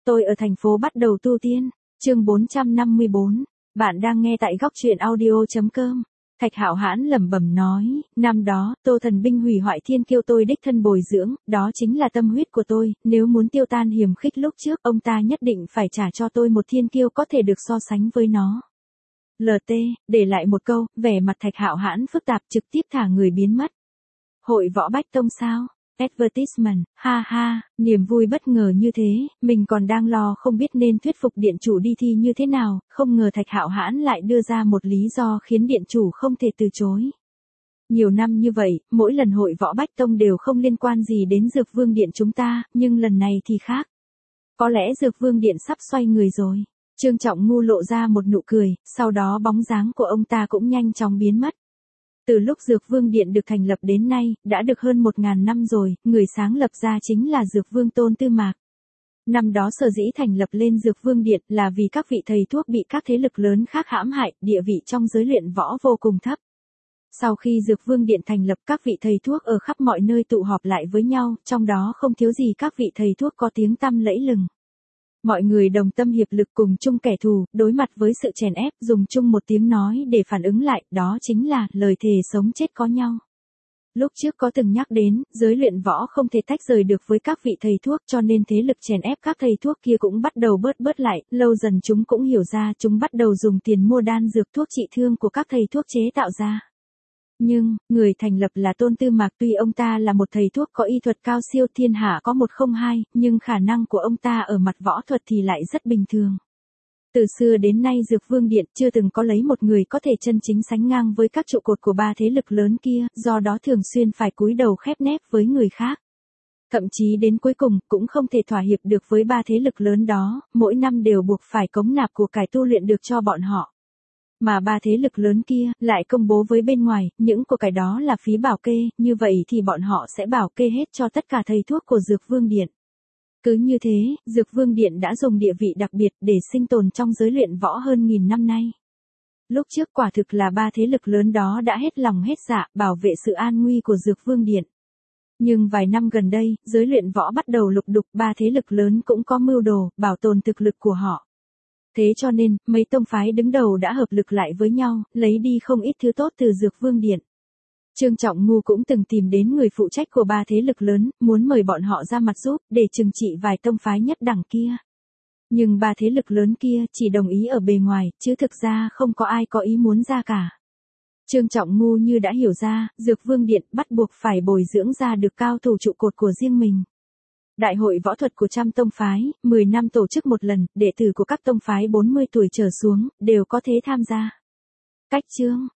Tôi ở thành phố bắt đầu tu tiên. Chương 454. Bạn đang nghe tại góc truyện audio.com. Thạch Hạo Hãn lẩm bẩm nói, năm đó, Tô Thần binh hủy hoại thiên kiêu tôi đích thân bồi dưỡng, đó chính là tâm huyết của tôi, nếu muốn tiêu tan hiềm khích lúc trước, ông ta nhất định phải trả cho tôi một thiên kiêu có thể được so sánh với nó. LT, để lại một câu, vẻ mặt Thạch Hạo Hãn phức tạp trực tiếp thả người biến mất. Hội võ Bách Tông sao? Advertisement, ha ha, niềm vui bất ngờ như thế, mình còn đang lo không biết nên thuyết phục điện chủ đi thi như thế nào, không ngờ Thạch Hạo Hãn lại đưa ra một lý do khiến điện chủ không thể từ chối. Nhiều năm như vậy, mỗi lần hội võ Bách Tông đều không liên quan gì đến Dược Vương Điện chúng ta, nhưng lần này thì khác. Có lẽ Dược Vương Điện sắp xoay người rồi. Trương Trọng Ngu lộ ra một nụ cười, sau đó bóng dáng của ông ta cũng nhanh chóng biến mất. Từ lúc Dược Vương Điện được thành lập đến nay, đã được hơn 1000 năm rồi, người sáng lập ra chính là Dược Vương Tôn Tư Mạc. Năm đó sở dĩ thành lập lên Dược Vương Điện là vì các vị thầy thuốc bị các thế lực lớn khác hãm hại, địa vị trong giới luyện võ vô cùng thấp. Sau khi Dược Vương Điện thành lập, các vị thầy thuốc ở khắp mọi nơi tụ họp lại với nhau, trong đó không thiếu gì các vị thầy thuốc có tiếng tăm lẫy lừng. Mọi người đồng tâm hiệp lực cùng chung kẻ thù, đối mặt với sự chèn ép, dùng chung một tiếng nói để phản ứng lại, đó chính là lời thề sống chết có nhau. Lúc trước có từng nhắc đến, giới luyện võ không thể tách rời được với các vị thầy thuốc, cho nên thế lực chèn ép các thầy thuốc kia cũng bắt đầu bớt lại, lâu dần chúng cũng hiểu ra, chúng bắt đầu dùng tiền mua đan dược thuốc trị thương của các thầy thuốc chế tạo ra. Nhưng, người thành lập là Tôn Tư Mạc, tuy ông ta là một thầy thuốc có y thuật cao siêu thiên hạ có một không hai, nhưng khả năng của ông ta ở mặt võ thuật thì lại rất bình thường. Từ xưa đến nay Dược Vương Điện chưa từng có lấy một người có thể chân chính sánh ngang với các trụ cột của ba thế lực lớn kia, do đó thường xuyên phải cúi đầu khép nép với người khác. Thậm chí đến cuối cùng cũng không thể thỏa hiệp được với ba thế lực lớn đó, mỗi năm đều buộc phải cống nạp của cải tu luyện được cho bọn họ. Mà ba thế lực lớn kia lại công bố với bên ngoài, những của cải đó là phí bảo kê, như vậy thì bọn họ sẽ bảo kê hết cho tất cả thầy thuốc của Dược Vương Điện. Cứ như thế, Dược Vương Điện đã dùng địa vị đặc biệt để sinh tồn trong giới luyện võ hơn 1000 năm nay. Lúc trước quả thực là ba thế lực lớn đó đã hết lòng hết dạ bảo vệ sự an nguy của Dược Vương Điện. Nhưng vài năm gần đây, giới luyện võ bắt đầu lục đục, ba thế lực lớn cũng có mưu đồ, bảo tồn thực lực của họ. Thế cho nên, mấy tông phái đứng đầu đã hợp lực lại với nhau, lấy đi không ít thứ tốt từ Dược Vương Điện. Trương Trọng Ngu cũng từng tìm đến người phụ trách của ba thế lực lớn, muốn mời bọn họ ra mặt giúp, để trừng trị vài tông phái nhất đẳng kia. Nhưng ba thế lực lớn kia chỉ đồng ý ở bề ngoài, chứ thực ra không có ai có ý muốn ra cả. Trương Trọng Ngu như đã hiểu ra, Dược Vương Điện bắt buộc phải bồi dưỡng ra được cao thủ trụ cột của riêng mình. Đại hội võ thuật của trăm tông phái, 10 năm tổ chức một lần, đệ tử của các tông phái 40 tuổi trở xuống, đều có thể tham gia. Cách chương,